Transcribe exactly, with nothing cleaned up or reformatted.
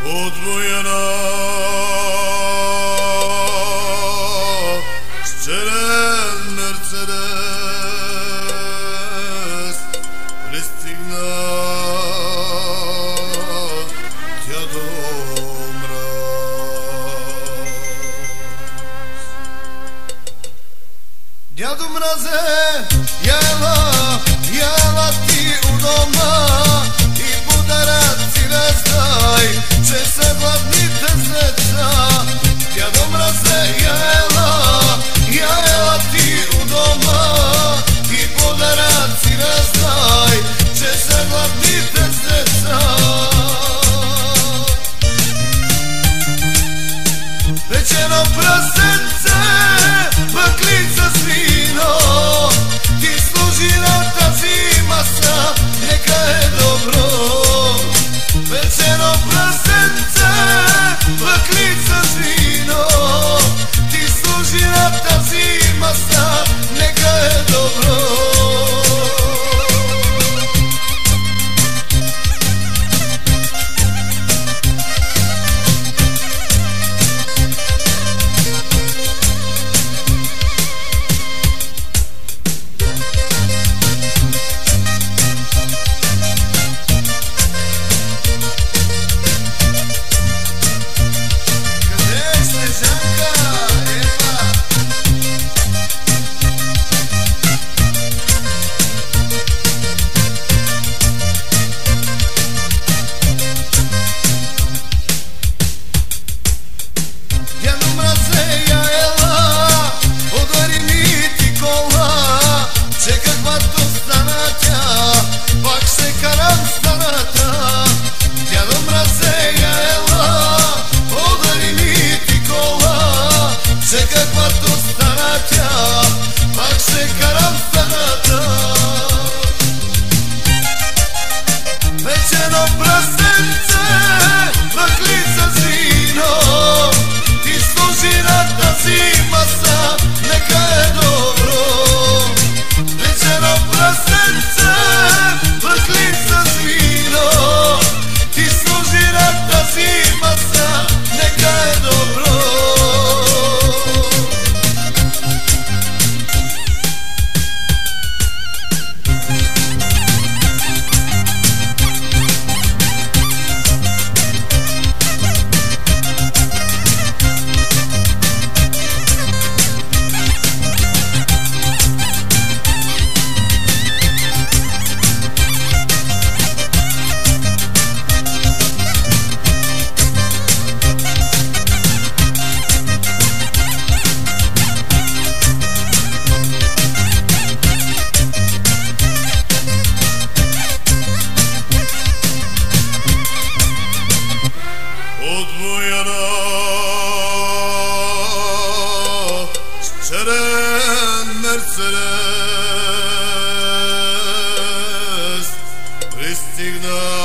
odvojena szczeren Mercedes pristigna Djado Mraz. Djado Mraze, jela, jela ti u doma i budaraci razdaj, će se gladnite zeca. Djado Mraze, jela, jela ti u doma i budaraci razdaj, će se gladnite zeca. Večero prasence, baklica s vino, ti služi rata zima sa, neka je dobro. Večero prasence, baklica s vino, ti služi rata zima sa, neka je dobro. Večero prasence, baklica s vino, ti služi rata zima sa, neka je dobro. Večero prasence, baklica s vino, ti služi rata zima sa, neka je dobro. Odvojena szczeren Mercedes pristigna